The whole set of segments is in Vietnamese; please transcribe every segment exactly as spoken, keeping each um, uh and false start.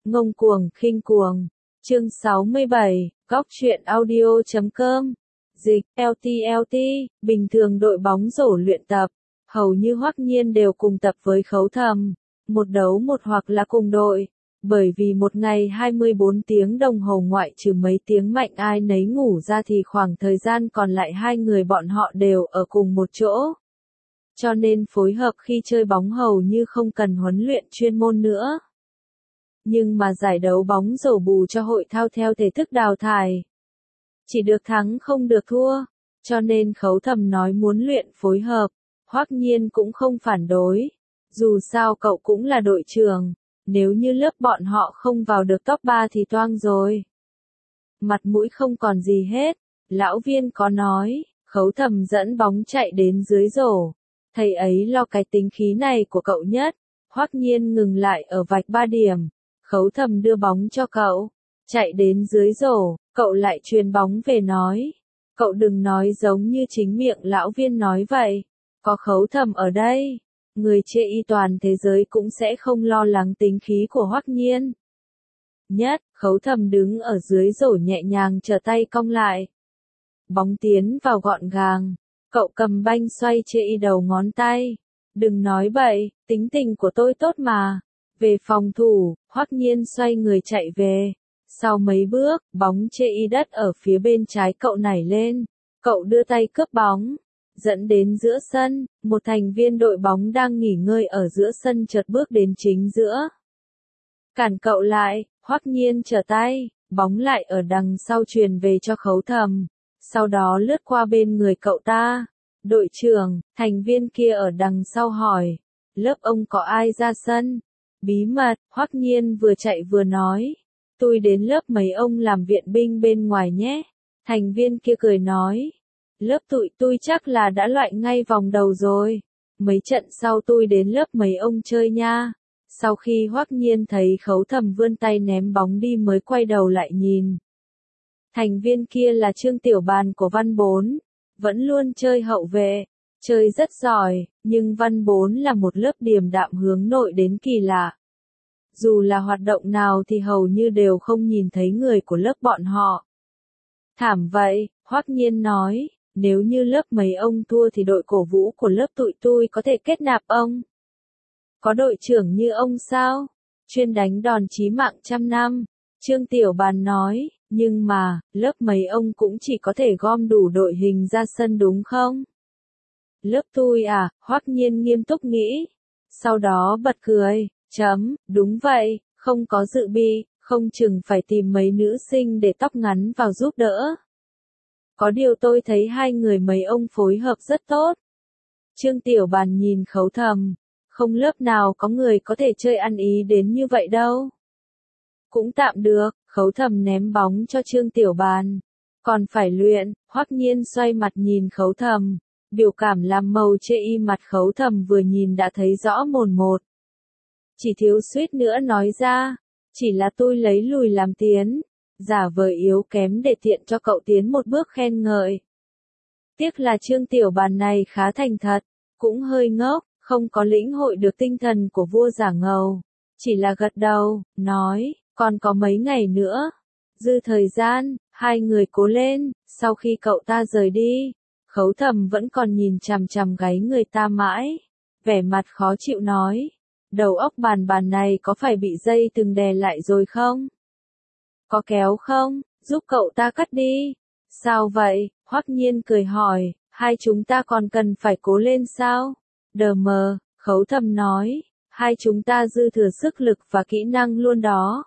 Ngông cuồng, khinh cuồng. Chương sáu mươi bảy, góc truyện audio chấm com. Dịch, lờ tê lờ tê, bình thường đội bóng rổ luyện tập, hầu như Hoắc Nhiên đều cùng tập với Khấu Thầm, một đấu một hoặc là cùng đội. Bởi vì một ngày hai mươi bốn tiếng đồng hồ ngoại trừ mấy tiếng mạnh ai nấy ngủ ra thì khoảng thời gian còn lại hai người bọn họ đều ở cùng một chỗ. Cho nên phối hợp khi chơi bóng hầu như không cần huấn luyện chuyên môn nữa. Nhưng mà giải đấu bóng rổ bù cho hội thao theo thể thức đào thải. Chỉ được thắng không được thua, cho nên Khấu Thầm nói muốn luyện phối hợp, Hoắc Nhiên cũng không phản đối. Dù sao cậu cũng là đội trưởng, nếu như lớp bọn họ không vào được top ba thì toang rồi. Mặt mũi không còn gì hết, lão viên có nói, Khấu Thầm dẫn bóng chạy đến dưới rổ. Thầy ấy lo cái tính khí này của cậu nhất. Hoắc Nhiên ngừng lại ở vạch ba điểm. Khấu Thầm đưa bóng cho cậu, chạy đến dưới rổ, cậu lại truyền bóng về nói. Cậu đừng nói giống như chính miệng lão viên nói vậy. Có Khấu Thầm ở đây, người chê y toàn thế giới cũng sẽ không lo lắng tính khí của Hoắc Nhiên. Nhất, Khấu Thầm đứng ở dưới rổ nhẹ nhàng trở tay cong lại. Bóng tiến vào gọn gàng. Cậu cầm banh xoay chê y đầu ngón tay. Đừng nói bậy, tính tình của tôi tốt mà. Về phòng thủ, Hoắc Nhiên xoay người chạy về. Sau mấy bước, bóng chê y đất ở phía bên trái cậu nảy lên. Cậu đưa tay cướp bóng. Dẫn đến giữa sân, một thành viên đội bóng đang nghỉ ngơi ở giữa sân chợt bước đến chính giữa. Cản cậu lại, Hoắc Nhiên trở tay, bóng lại ở đằng sau truyền về cho Khấu Thầm. Sau đó lướt qua bên người cậu ta. Đội trưởng, thành viên kia ở đằng sau hỏi. Lớp ông có ai ra sân? Bí mật, Hoắc Nhiên vừa chạy vừa nói. Tôi đến lớp mấy ông làm viện binh bên ngoài nhé. Thành viên kia cười nói. Lớp tụi tôi chắc là đã loại ngay vòng đầu rồi. Mấy trận sau tôi đến lớp mấy ông chơi nha. Sau khi Hoắc Nhiên thấy Khấu Thầm vươn tay ném bóng đi mới quay đầu lại nhìn. Thành viên kia là Trương Tiểu Bàn của Văn bốn. Vẫn luôn chơi hậu vệ. Chơi rất giỏi, nhưng Văn bốn là một lớp điềm đạm hướng nội đến kỳ lạ. Dù là hoạt động nào thì hầu như đều không nhìn thấy người của lớp bọn họ. Thảm vậy, Hoắc Nhiên nói, nếu như lớp mấy ông thua thì đội cổ vũ của lớp tụi tôi có thể kết nạp ông. Có đội trưởng như ông sao? Chuyên đánh đòn chí mạng trăm năm. Trương Tiểu Bàn nói, nhưng mà, lớp mấy ông cũng chỉ có thể gom đủ đội hình ra sân đúng không? Lớp tôi à, Hoắc Nhiên nghiêm túc nghĩ. Sau đó bật cười, chấm, đúng vậy, không có dự bị, không chừng phải tìm mấy nữ sinh để tóc ngắn vào giúp đỡ. Có điều tôi thấy hai người mấy ông phối hợp rất tốt. Trương Tiểu Bàn nhìn Khấu Thầm, không lớp nào có người có thể chơi ăn ý đến như vậy đâu. Cũng tạm được, Khấu Thầm ném bóng cho Trương Tiểu Bàn. Còn phải luyện, Hoắc Nhiên xoay mặt nhìn Khấu Thầm. Biểu cảm làm màu chê y mặt Khấu Thầm vừa nhìn đã thấy rõ mồn một. Chỉ thiếu suýt nữa nói ra, chỉ là tôi lấy lùi làm tiến, giả vờ yếu kém để tiện cho cậu tiến một bước khen ngợi. Tiếc là Trương Tiểu Bàn này khá thành thật, cũng hơi ngốc, không có lĩnh hội được tinh thần của vua giả ngầu. Chỉ là gật đầu, nói, còn có mấy ngày nữa. Dư thời gian, hai người cố lên, sau khi cậu ta rời đi. Khấu Thầm vẫn còn nhìn chằm chằm gáy người ta mãi. Vẻ mặt khó chịu nói. Đầu óc Bàn Bàn này có phải bị dây từng đè lại rồi không? Có kéo không? Giúp cậu ta cắt đi. Sao vậy? Hoắc Nhiên cười hỏi. Hai chúng ta còn cần phải cố lên sao? Đờ mờ, Khấu Thầm nói. Hai chúng ta dư thừa sức lực và kỹ năng luôn đó.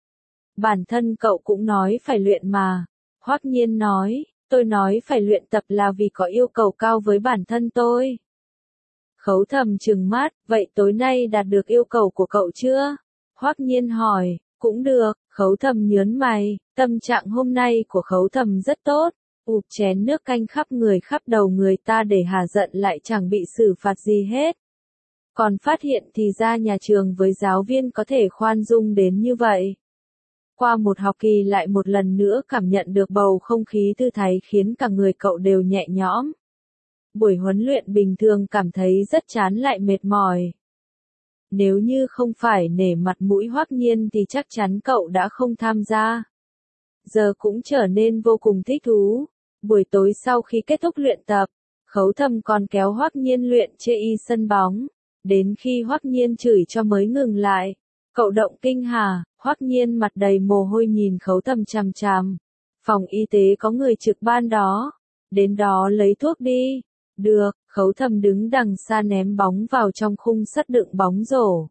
Bản thân cậu cũng nói phải luyện mà. Hoắc Nhiên nói. Tôi nói phải luyện tập là vì có yêu cầu cao với bản thân tôi. Khấu Thầm trừng mắt, vậy tối nay đạt được yêu cầu của cậu chưa? Hoắc Nhiên hỏi, cũng được, Khấu Thầm nhớn mày, tâm trạng hôm nay của Khấu Thầm rất tốt, ụp chén nước canh khắp người khắp đầu người ta để hà giận lại chẳng bị xử phạt gì hết. Còn phát hiện thì ra nhà trường với giáo viên có thể khoan dung đến như vậy. Qua một học kỳ lại một lần nữa cảm nhận được bầu không khí thư thái khiến cả người cậu đều nhẹ nhõm. Buổi huấn luyện bình thường cảm thấy rất chán lại mệt mỏi. Nếu như không phải nể mặt mũi Hoắc Nhiên thì chắc chắn cậu đã không tham gia. Giờ cũng trở nên vô cùng thích thú. Buổi tối sau khi kết thúc luyện tập, Khấu Thầm còn kéo Hoắc Nhiên luyện chê y sân bóng. Đến khi Hoắc Nhiên chửi cho mới ngừng lại. Cậu động kinh hả? Hoắc Nhiên mặt đầy mồ hôi nhìn Khấu Thầm chằm chằm. Phòng y tế có người trực ban đó. Đến đó lấy thuốc đi. Được, Khấu Thầm đứng đằng xa ném bóng vào trong khung sắt đựng bóng rổ.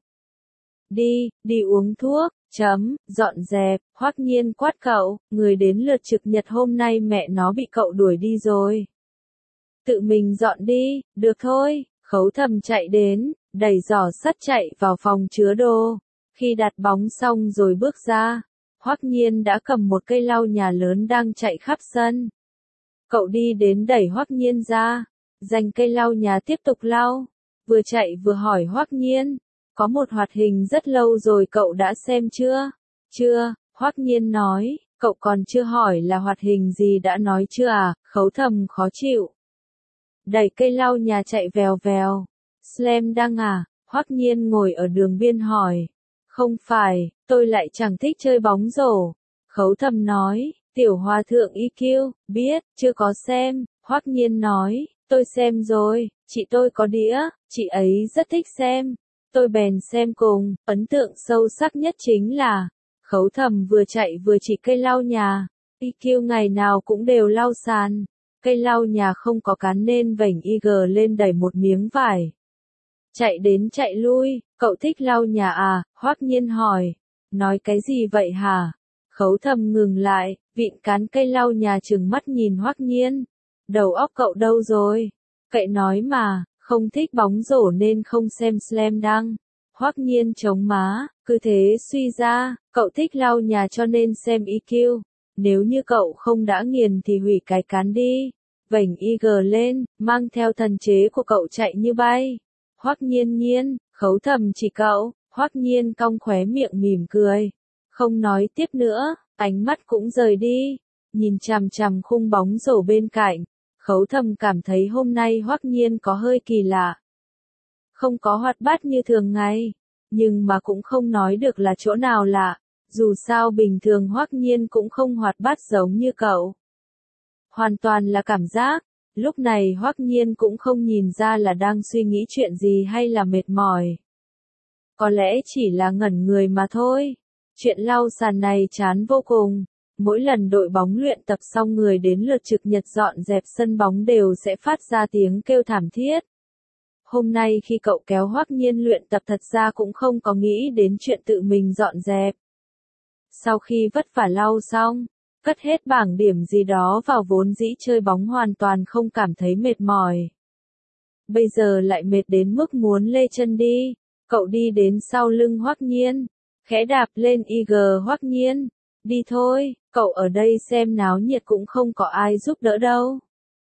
Đi, đi uống thuốc, chấm, dọn dẹp, Hoắc Nhiên quát cậu, người đến lượt trực nhật hôm nay mẹ nó bị cậu đuổi đi rồi. Tự mình dọn đi, được thôi, Khấu Thầm chạy đến, đẩy giỏ sắt chạy vào phòng chứa đồ. Khi đặt bóng xong rồi bước ra, Hoắc Nhiên đã cầm một cây lau nhà lớn đang chạy khắp sân. Cậu đi đến đẩy Hoắc Nhiên ra, giành cây lau nhà tiếp tục lau, vừa chạy vừa hỏi Hoắc Nhiên, có một hoạt hình rất lâu rồi cậu đã xem chưa? Chưa, Hoắc Nhiên nói, cậu còn chưa hỏi là hoạt hình gì đã nói chưa à? Khấu Thầm khó chịu. Đẩy cây lau nhà chạy vèo vèo. Slam Dunk à? Hoắc Nhiên ngồi ở đường biên hỏi. Không phải, tôi lại chẳng thích chơi bóng rổ. Khấu Thầm nói, tiểu hòa thượng i kiu, biết, chưa có xem. Hoắc Nhiên nói, tôi xem rồi, chị tôi có đĩa, chị ấy rất thích xem. Tôi bèn xem cùng, ấn tượng sâu sắc nhất chính là, Khấu Thầm vừa chạy vừa chỉ cây lau nhà. i kiu ngày nào cũng đều lau sàn. Cây lau nhà không có cán nên vảnh i giê lên đẩy một miếng vải. Chạy đến chạy lui, cậu thích lau nhà à? Hoắc Nhiên hỏi. Nói cái gì vậy hả? Khấu Thầm ngừng lại, vịn cán cây lau nhà trừng mắt nhìn Hoắc Nhiên. Đầu óc cậu đâu rồi? Cậy nói mà, không thích bóng rổ nên không xem Slam Dunk. Hoắc Nhiên chống má, cứ thế suy ra, cậu thích lau nhà cho nên xem i kiu. Nếu như cậu không đã nghiền thì hủy cái cán đi. Vảnh i giê lên, mang theo thần chế của cậu chạy như bay. Hoắc Nhiên Nhiên, Khấu Thầm chỉ cậu, Hoắc Nhiên cong khóe miệng mỉm cười. Không nói tiếp nữa, ánh mắt cũng rời đi. Nhìn chằm chằm khung bóng rổ bên cạnh, Khấu Thầm cảm thấy hôm nay Hoắc Nhiên có hơi kỳ lạ. Không có hoạt bát như thường ngày, nhưng mà cũng không nói được là chỗ nào lạ. Dù sao bình thường Hoắc Nhiên cũng không hoạt bát giống như cậu. Hoàn toàn là cảm giác. Lúc này Hoắc Nhiên cũng không nhìn ra là đang suy nghĩ chuyện gì hay là mệt mỏi. Có lẽ chỉ là ngẩn người mà thôi. Chuyện lau sàn này chán vô cùng. Mỗi lần đội bóng luyện tập xong người đến lượt trực nhật dọn dẹp sân bóng đều sẽ phát ra tiếng kêu thảm thiết. Hôm nay khi cậu kéo Hoắc Nhiên luyện tập thật ra cũng không có nghĩ đến chuyện tự mình dọn dẹp. Sau khi vất vả lau xong, cất hết bảng điểm gì đó vào vốn dĩ chơi bóng hoàn toàn không cảm thấy mệt mỏi. Bây giờ lại mệt đến mức muốn lê chân đi, cậu đi đến sau lưng Hoắc Nhiên, khẽ đạp lên i giê Hoắc Nhiên, đi thôi, cậu ở đây xem náo nhiệt cũng không có ai giúp đỡ đâu.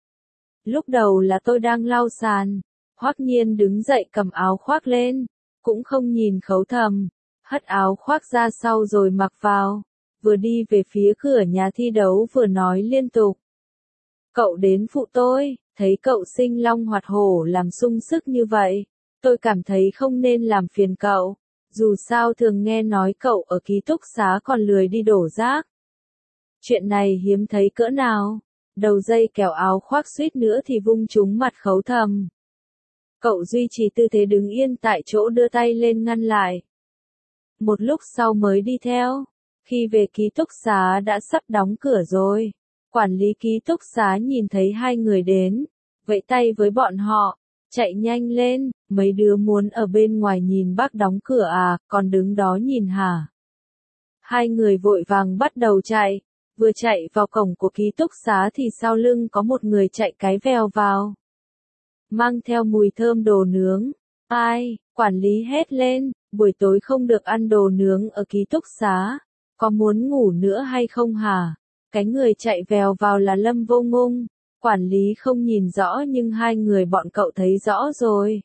Lúc đầu là tôi đang lau sàn, Hoắc Nhiên đứng dậy cầm áo khoác lên, cũng không nhìn Khấu Thầm, hất áo khoác ra sau rồi mặc vào. Vừa đi về phía cửa nhà thi đấu vừa nói liên tục. Cậu đến phụ tôi, thấy cậu sinh long hoạt hổ làm sung sức như vậy, tôi cảm thấy không nên làm phiền cậu, dù sao thường nghe nói cậu ở ký túc xá còn lười đi đổ rác. Chuyện này hiếm thấy cỡ nào, đầu dây kéo áo khoác suýt nữa thì vung trúng mặt Khấu Thầm. Cậu duy trì tư thế đứng yên tại chỗ đưa tay lên ngăn lại. Một lúc sau mới đi theo. Khi về ký túc xá đã sắp đóng cửa rồi. Quản lý ký túc xá nhìn thấy hai người đến, vẫy tay với bọn họ, chạy nhanh lên, mấy đứa muốn ở bên ngoài nhìn bác đóng cửa à, còn đứng đó nhìn hả? Hai người vội vàng bắt đầu chạy, vừa chạy vào cổng của ký túc xá thì sau lưng có một người chạy cái vèo vào. Mang theo mùi thơm đồ nướng. Ai, quản lý hét lên, buổi tối không được ăn đồ nướng ở ký túc xá. Có muốn ngủ nữa hay không hả? Cái người chạy vèo vào là Lâm Vô Ngung. Quản lý không nhìn rõ nhưng hai người bọn cậu thấy rõ rồi.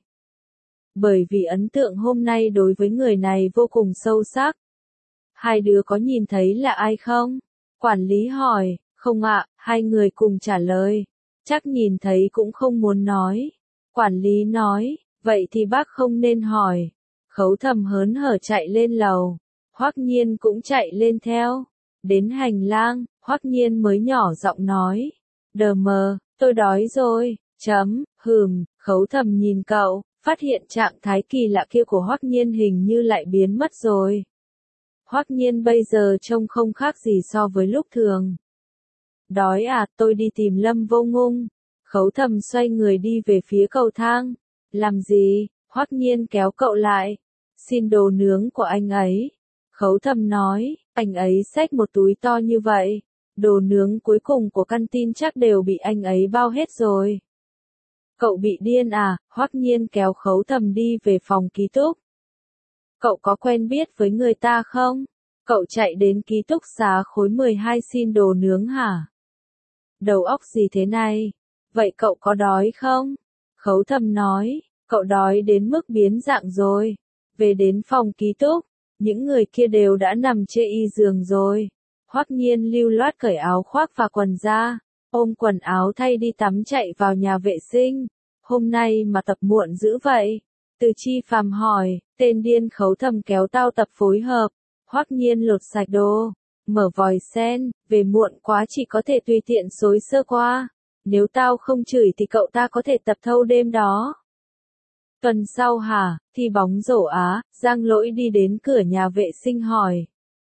Bởi vì ấn tượng hôm nay đối với người này vô cùng sâu sắc. Hai đứa có nhìn thấy là ai không? Quản lý hỏi, không ạ, hai người cùng trả lời. Chắc nhìn thấy cũng không muốn nói. Quản lý nói, vậy thì bác không nên hỏi. Khấu Thầm hớn hở chạy lên lầu, Hoắc Nhiên cũng chạy lên theo. Đến hành lang, Hoắc Nhiên mới nhỏ giọng nói, đờ mờ, tôi đói rồi, chấm, hừm, Khấu Thầm nhìn cậu, phát hiện trạng thái kỳ lạ kia của Hoắc Nhiên hình như lại biến mất rồi. Hoắc Nhiên bây giờ trông không khác gì so với lúc thường. Đói à, tôi đi tìm Lâm Vô Ngung. Khấu Thầm xoay người đi về phía cầu thang. Làm gì? Hoắc Nhiên kéo cậu lại. Xin đồ nướng của anh ấy. Khấu Thầm nói, anh ấy xách một túi to như vậy. Đồ nướng cuối cùng của căn tin chắc đều bị anh ấy bao hết rồi. Cậu bị điên à? Hoắc Nhiên kéo Khấu Thầm đi về phòng ký túc. Cậu có quen biết với người ta không? Cậu chạy đến ký túc xá khối mười hai xin đồ nướng hả? Đầu óc gì thế này? Vậy cậu có đói không? Khấu Thầm nói, cậu đói đến mức biến dạng rồi. Về đến phòng ký túc, những người kia đều đã nằm chê y giường rồi. Hoắc Nhiên lưu loát cởi áo khoác và quần ra, ôm quần áo thay đi tắm chạy vào nhà vệ sinh. Hôm nay mà tập muộn dữ vậy? Từ Chi Phàm hỏi, tên điên Khấu Thầm kéo tao tập phối hợp. Hoắc Nhiên lột sạch đồ, mở vòi sen, về muộn quá chỉ có thể tùy tiện xối sơ qua. Nếu tao không chửi thì cậu ta có thể tập thâu đêm đó. Tuần sau hả, thi bóng rổ á, Giang Lỗi đi đến cửa nhà vệ sinh hỏi.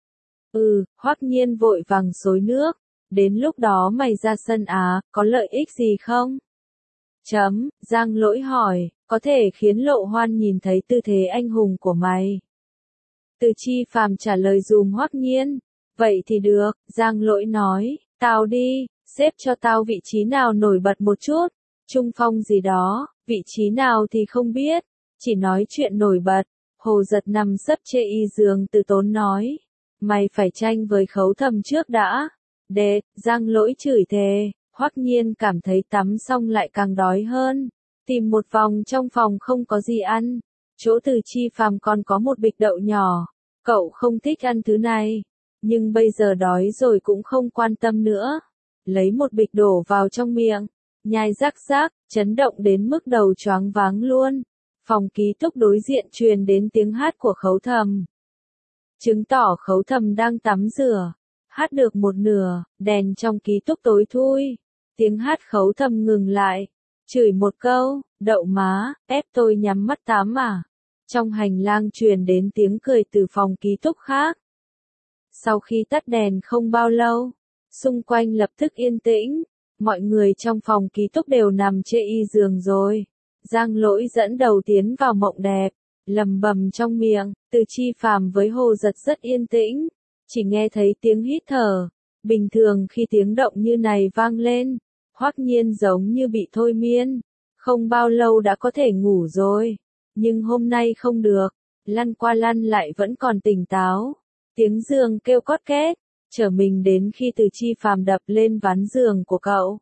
Ừ, Hoắc Nhiên vội vàng xối nước, đến lúc đó mày ra sân á, có lợi ích gì không? Chấm, Giang Lỗi hỏi, có thể khiến Lộ Hoan nhìn thấy tư thế anh hùng của mày. Từ Chi Phàm trả lời dùm Hoắc Nhiên. Vậy thì được, Giang Lỗi nói, tao đi, xếp cho tao vị trí nào nổi bật một chút. Trung phong gì đó, vị trí nào thì không biết, chỉ nói chuyện nổi bật. Hồ Giật nằm sấp chê y giường Từ Tốn nói, mày phải tranh với Khấu Thầm trước đã. Đệ, Giang Lỗi chửi thề. Hoắc Nhiên cảm thấy tắm xong lại càng đói hơn. Tìm một vòng trong phòng không có gì ăn. Chỗ Từ Chi Phàm còn có một bịch đậu nhỏ. Cậu không thích ăn thứ này, nhưng bây giờ đói rồi cũng không quan tâm nữa. Lấy một bịch đổ vào trong miệng, nhai rắc rác, chấn động đến mức đầu choáng váng luôn. Phòng ký túc đối diện truyền đến tiếng hát của Khấu Thầm. Chứng tỏ Khấu Thầm đang tắm rửa. Hát được một nửa, đèn trong ký túc tối thui. Tiếng hát Khấu Thầm ngừng lại. Chửi một câu, đậu má, ép tôi nhắm mắt tắm à. Trong hành lang truyền đến tiếng cười từ phòng ký túc khác. Sau khi tắt đèn không bao lâu, xung quanh lập tức yên tĩnh. Mọi người trong phòng ký túc đều nằm chê y giường rồi. Giang Lỗi dẫn đầu tiến vào mộng đẹp, lầm bầm trong miệng. Từ Chi Phàm với Hồ Giật rất yên tĩnh, chỉ nghe thấy tiếng hít thở. Bình thường khi tiếng động như này vang lên, Hoắc Nhiên giống như bị thôi miên, không bao lâu đã có thể ngủ rồi. Nhưng hôm nay không được, lăn qua lăn lại vẫn còn tỉnh táo. Tiếng giường kêu cót két, trở mình đến khi Từ Chi Phàm đập lên ván giường của cậu.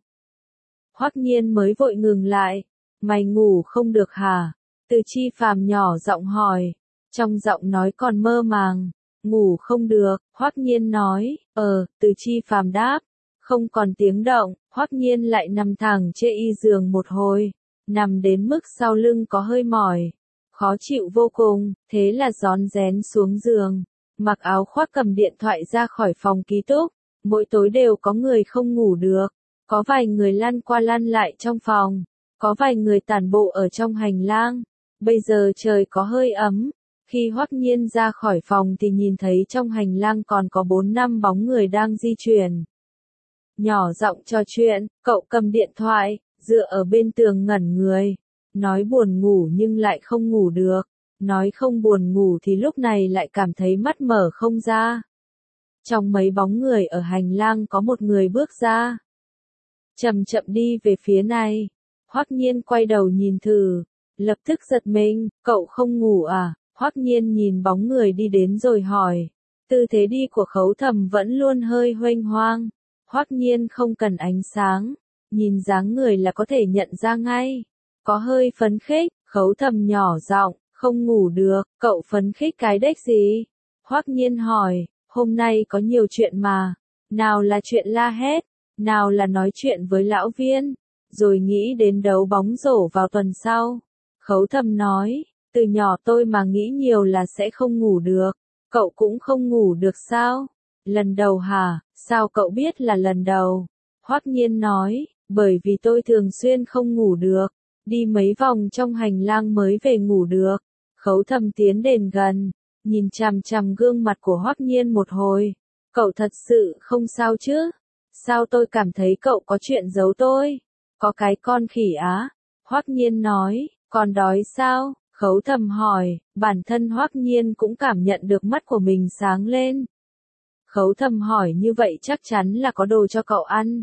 Hoắc Nhiên mới vội ngừng lại, mày ngủ không được hả? Từ Chi Phàm nhỏ giọng hỏi, trong giọng nói còn mơ màng. Ngủ không được, Hoắc Nhiên nói, ờ, Từ Chi Phàm đáp. Không còn tiếng động, Hoắc Nhiên lại nằm thẳng chê y giường một hồi, nằm đến mức sau lưng có hơi mỏi. Khó chịu vô cùng, thế là rón rén xuống giường, mặc áo khoác cầm điện thoại ra khỏi phòng ký túc. Mỗi tối đều có người không ngủ được, có vài người lăn qua lăn lại trong phòng, có vài người tản bộ ở trong hành lang. Bây giờ trời có hơi ấm, khi Hoắc Nhiên ra khỏi phòng thì nhìn thấy trong hành lang còn có bốn năm bóng người đang di chuyển. Nhỏ giọng trò chuyện, cậu cầm điện thoại, dựa ở bên tường ngẩn người. Nói buồn ngủ nhưng lại không ngủ được. Nói không buồn ngủ thì lúc này lại cảm thấy mắt mở không ra. Trong mấy bóng người ở hành lang có một người bước ra. Chậm chậm đi về phía này. Hoắc Nhiên quay đầu nhìn thử. Lập tức giật mình, cậu không ngủ à? Hoắc Nhiên nhìn bóng người đi đến rồi hỏi. Tư thế đi của Khấu Thầm vẫn luôn hơi huênh hoang. Hoắc Nhiên không cần ánh sáng. Nhìn dáng người là có thể nhận ra ngay. Có hơi phấn khích, Khấu Thầm nhỏ giọng, không ngủ được, cậu phấn khích cái đếch gì? Hoắc Nhiên hỏi, hôm nay có nhiều chuyện mà. Nào là chuyện la hét, nào là nói chuyện với lão Viên, rồi nghĩ đến đấu bóng rổ vào tuần sau. Khấu Thầm nói, Từ nhỏ tôi mà nghĩ nhiều là sẽ không ngủ được. Cậu cũng không ngủ được sao? Lần đầu hả? Sao cậu biết là lần đầu? Hoắc Nhiên nói, bởi vì tôi thường xuyên không ngủ được. Đi mấy vòng trong hành lang mới về ngủ được. Khấu Thầm tiến đến gần, nhìn chằm chằm gương mặt của Hoắc Nhiên một hồi. Cậu thật sự không sao chứ? Sao tôi cảm thấy cậu có chuyện giấu tôi? Có cái con khỉ á? Hoắc Nhiên nói, còn đói sao? Khấu Thầm hỏi, bản thân Hoắc Nhiên cũng cảm nhận được mắt của mình sáng lên. Khấu Thầm hỏi như vậy chắc chắn là có đồ cho cậu ăn.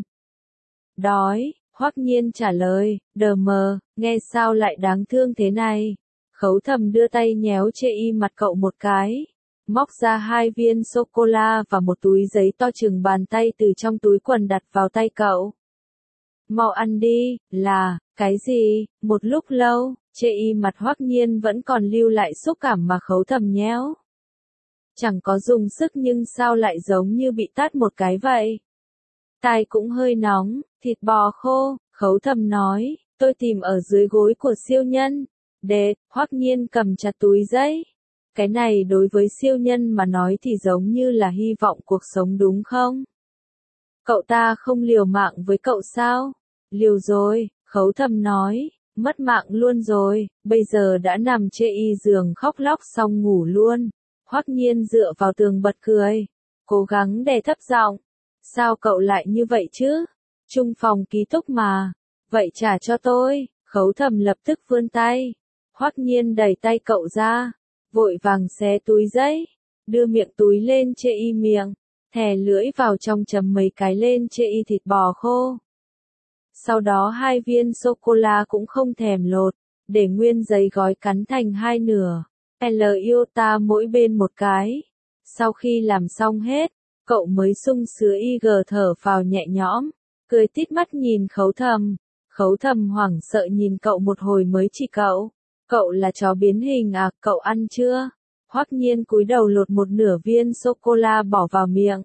Đói, Hoắc Nhiên trả lời, đờ mờ, nghe sao lại đáng thương thế này. Khấu Thầm đưa tay nhéo chê y mặt cậu một cái. Móc ra hai viên sô-cô-la và một túi giấy to chừng bàn tay từ trong túi quần đặt vào tay cậu. Mau ăn đi, là, cái gì, một lúc lâu, chê y mặt Hoắc Nhiên vẫn còn lưu lại xúc cảm mà Khấu Thầm nhéo. Chẳng có dùng sức nhưng sao lại giống như bị tát một cái vậy. Tai cũng hơi nóng, thịt bò khô, Khấu Thầm nói, tôi tìm ở dưới gối của siêu nhân. Đệt, Hoắc Nhiên cầm chặt túi giấy. Cái này đối với siêu nhân mà nói thì giống như là hy vọng cuộc sống đúng không? Cậu ta không liều mạng với cậu sao? Liều rồi, Khấu Thầm nói, mất mạng luôn rồi, bây giờ đã nằm chê y giường khóc lóc xong ngủ luôn. Hoắc Nhiên dựa vào tường bật cười, cố gắng đè thấp giọng. Sao cậu lại như vậy chứ? Chung phòng ký túc mà. Vậy trả cho tôi. Khấu Thầm lập tức vươn tay. Hoắc Nhiên đẩy tay cậu ra, vội vàng xé túi giấy, đưa miệng túi lên chê y miệng, thè lưỡi vào trong chấm mấy cái lên chê y thịt bò khô. Sau đó hai viên sô-cô-la cũng không thèm lột, để nguyên giấy gói cắn thành hai nửa. L iota mỗi bên một cái. Sau khi làm xong hết, cậu mới sung sướng y gờ thở phào nhẹ nhõm, cười tít mắt nhìn Khấu Thầm. Khấu Thầm hoảng sợ nhìn cậu một hồi mới chỉ cậu. Cậu là chó biến hình à, cậu ăn chưa? Hoắc Nhiên cúi đầu lột một nửa viên sô-cô-la bỏ vào miệng.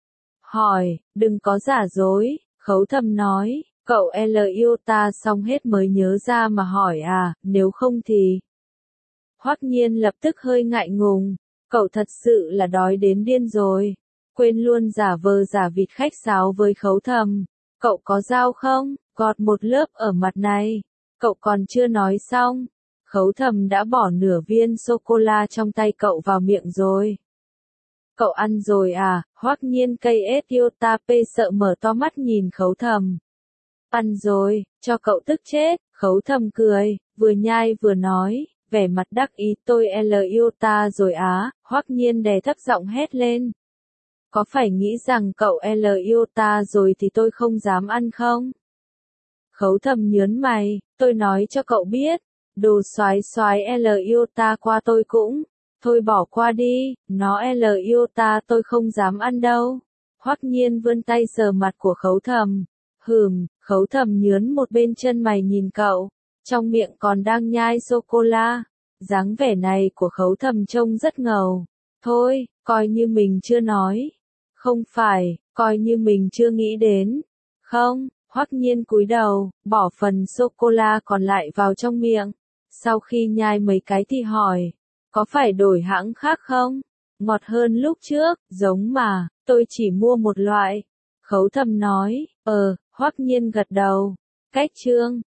Hỏi, đừng có giả dối, Khấu Thầm nói, cậu L iota xong hết mới nhớ ra mà hỏi à, nếu không thì... Hoắc Nhiên lập tức hơi ngại ngùng, cậu thật sự là đói đến điên rồi, quên luôn giả vờ giả vịt khách sáo với Khấu Thầm. Cậu có dao không? Gọt một lớp ở mặt này. Cậu còn chưa nói xong. Khấu Thầm đã bỏ nửa viên sô-cô-la trong tay cậu vào miệng rồi. Cậu ăn rồi à? Hoắc Nhiên cây Etiotape sợ mở to mắt nhìn Khấu Thầm. Ăn rồi, cho cậu tức chết. Khấu Thầm cười, vừa nhai vừa nói, vẻ mặt đắc ý, tôi L iota rồi á. Hoắc Nhiên đè thấp giọng hét lên. Có phải nghĩ rằng cậu L iota rồi thì tôi không dám ăn không? Khấu Thầm nhớn mày, tôi nói cho cậu biết, đồ xoái xoái L iota qua tôi cũng, thôi bỏ qua đi, nó L iota tôi không dám ăn đâu. Hoắc Nhiên vươn tay sờ mặt của Khấu Thầm, hừm, Khấu Thầm nhớn một bên chân mày nhìn cậu, trong miệng còn đang nhai sô-cô-la, dáng vẻ này của Khấu Thầm trông rất ngầu, thôi, coi như mình chưa nói, không phải, coi như mình chưa nghĩ đến, không. Hoắc Nhiên cúi đầu, bỏ phần sô-cô-la còn lại vào trong miệng. Sau khi nhai mấy cái thì hỏi, có phải đổi hãng khác không? Ngọt hơn lúc trước, giống mà, tôi chỉ mua một loại. Khấu Thầm nói, ờ, Hoắc Nhiên gật đầu. Cách chương